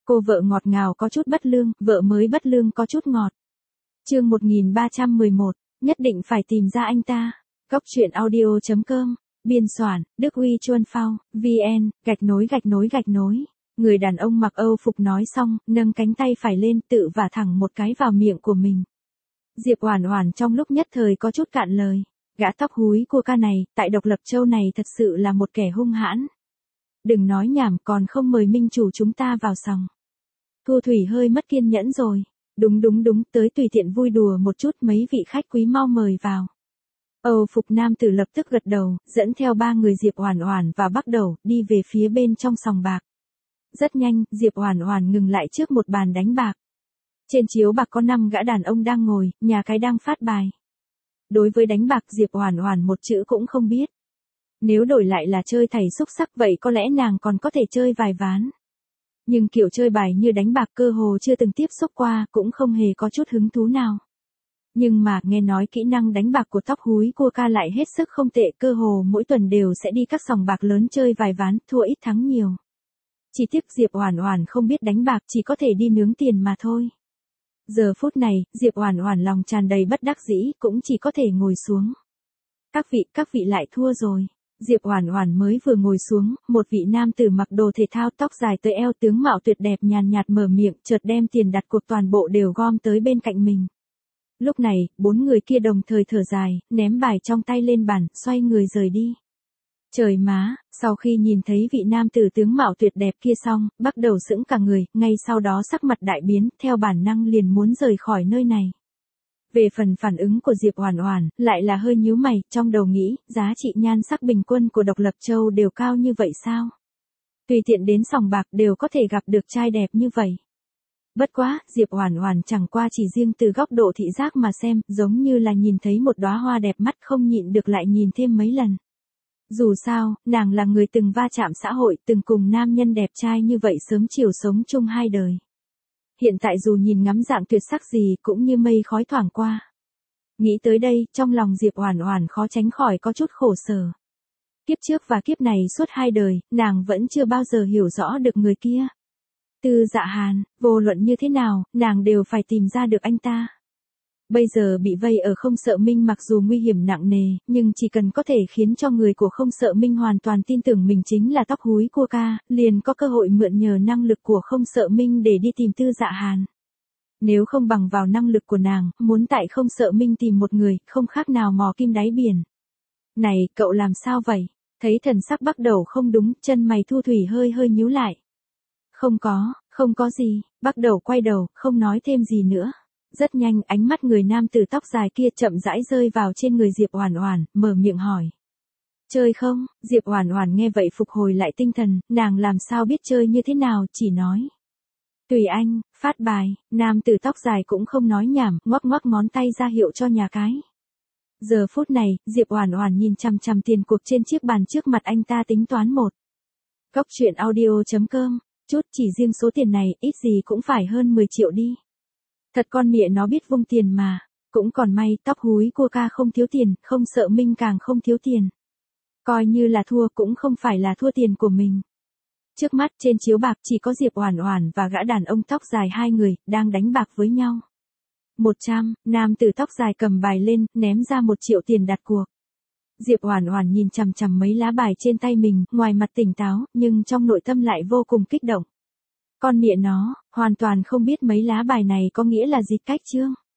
Cô vợ ngọt ngào có chút bất lương, vợ mới bất lương có chút ngọt. Chương 1311, nhất định phải tìm ra anh ta. Góc truyện audio.com, biên soạn, Đức Huy Chuân Phao, VN, _. Người đàn ông mặc Âu phục nói xong, nâng cánh tay phải lên tự vả thẳng một cái vào miệng của mình. Diệp Oản Oản trong lúc nhất thời có chút cạn lời. Gã tóc húi cua ca này, tại Độc Lập Châu này thật sự là một kẻ hung hãn. Đừng nói nhảm, còn không mời minh chủ chúng ta vào sòng. Thu Thủy hơi mất kiên nhẫn rồi. Đúng, tới tùy tiện vui đùa một chút, mấy vị khách quý mau mời vào. Âu phục nam tử lập tức gật đầu, dẫn theo 3 người Diệp Oản Oản và bắt đầu đi về phía bên trong sòng bạc. Rất nhanh, Diệp Oản Oản ngừng lại trước một bàn đánh bạc. Trên chiếu bạc có 5 gã đàn ông đang ngồi, nhà cái đang phát bài. Đối với đánh bạc Diệp Oản Oản một chữ cũng không biết. Nếu đổi lại là chơi thầy xúc xắc vậy có lẽ nàng còn có thể chơi vài ván. Nhưng kiểu chơi bài như đánh bạc cơ hồ chưa từng tiếp xúc qua, cũng không hề có chút hứng thú nào. Nhưng mà nghe nói kỹ năng đánh bạc của tóc húi cua ca lại hết sức không tệ, cơ hồ mỗi tuần đều sẽ đi các sòng bạc lớn chơi vài ván, thua ít thắng nhiều. Chỉ tiếc Diệp Oản Oản không biết đánh bạc, chỉ có thể đi nướng tiền mà thôi. Giờ phút này, Diệp Oản Oản lòng tràn đầy bất đắc dĩ, cũng chỉ có thể ngồi xuống. Các vị lại thua rồi. Diệp Oản Oản mới vừa ngồi xuống, một vị nam tử mặc đồ thể thao tóc dài tới eo, tướng mạo tuyệt đẹp nhàn nhạt mở miệng, chợt đem tiền đặt cược toàn bộ đều gom tới bên cạnh mình. Lúc này, 4 người kia đồng thời thở dài, ném bài trong tay lên bàn, xoay người rời đi. Trời má, sau khi nhìn thấy vị nam tử tướng mạo tuyệt đẹp kia xong, bắt đầu sững cả người, ngay sau đó sắc mặt đại biến, theo bản năng liền muốn rời khỏi nơi này. Về phần phản ứng của Diệp Oản Oản, lại là hơi nhíu mày, trong đầu nghĩ, giá trị nhan sắc bình quân của Độc Lập Châu đều cao như vậy sao? Tùy tiện đến sòng bạc đều có thể gặp được trai đẹp như vậy. Bất quá, Diệp Oản Oản chẳng qua chỉ riêng từ góc độ thị giác mà xem, giống như là nhìn thấy một đóa hoa đẹp mắt không nhịn được lại nhìn thêm mấy lần. Dù sao, nàng là người từng va chạm xã hội, từng cùng nam nhân đẹp trai như vậy sớm chiều sống chung hai đời. Hiện tại dù nhìn ngắm dạng tuyệt sắc gì cũng như mây khói thoảng qua. Nghĩ tới đây, trong lòng Diệp Oản Oản khó tránh khỏi có chút khổ sở. Kiếp trước và kiếp này suốt 2 đời, nàng vẫn chưa bao giờ hiểu rõ được người kia. Tư Dạ Hàn, vô luận như thế nào, nàng đều phải tìm ra được anh ta. Bây giờ bị vây ở Không Sợ Minh mặc dù nguy hiểm nặng nề, nhưng chỉ cần có thể khiến cho người của Không Sợ Minh hoàn toàn tin tưởng mình chính là tóc húi cua ca, liền có cơ hội mượn nhờ năng lực của Không Sợ Minh để đi tìm Tư Dạ Hàn. Nếu không bằng vào năng lực của nàng, muốn tại Không Sợ Minh tìm một người, không khác nào mò kim đáy biển. Này, cậu làm sao vậy? Thấy thần sắc bắt đầu không đúng, chân mày Thu Thủy hơi nhíu lại. Không có gì, bắt đầu quay đầu, không nói thêm gì nữa. Rất nhanh, ánh mắt người nam tử tóc dài kia chậm rãi rơi vào trên người Diệp Oản Oản, mở miệng hỏi. Chơi không? Diệp Oản Oản nghe vậy phục hồi lại tinh thần, nàng làm sao biết chơi như thế nào, chỉ nói. Tùy anh, phát bài, nam tử tóc dài cũng không nói nhảm, ngoắc ngón tay ra hiệu cho nhà cái. Giờ phút này, Diệp Oản Oản nhìn chằm chằm tiền cuộc trên chiếc bàn trước mặt anh ta tính toán một. Góc truyện audio.com, chút chỉ riêng số tiền này, ít gì cũng phải hơn 10 triệu đi. Thật con mẹ nó biết vung tiền mà, cũng còn may tóc húi cua ca không thiếu tiền, Không Sợ Minh càng không thiếu tiền. Coi như là thua cũng không phải là thua tiền của mình. Trước mắt trên chiếu bạc chỉ có Diệp Oản Oản và gã đàn ông tóc dài 2 người, đang đánh bạc với nhau. 100, nam tử tóc dài cầm bài lên, ném ra 1 triệu tiền đặt cuộc. Diệp Oản Oản nhìn chằm chằm mấy lá bài trên tay mình, ngoài mặt tỉnh táo, nhưng trong nội tâm lại vô cùng kích động. Con mẹ nó, hoàn toàn không biết mấy lá bài này có nghĩa là gì cách chương.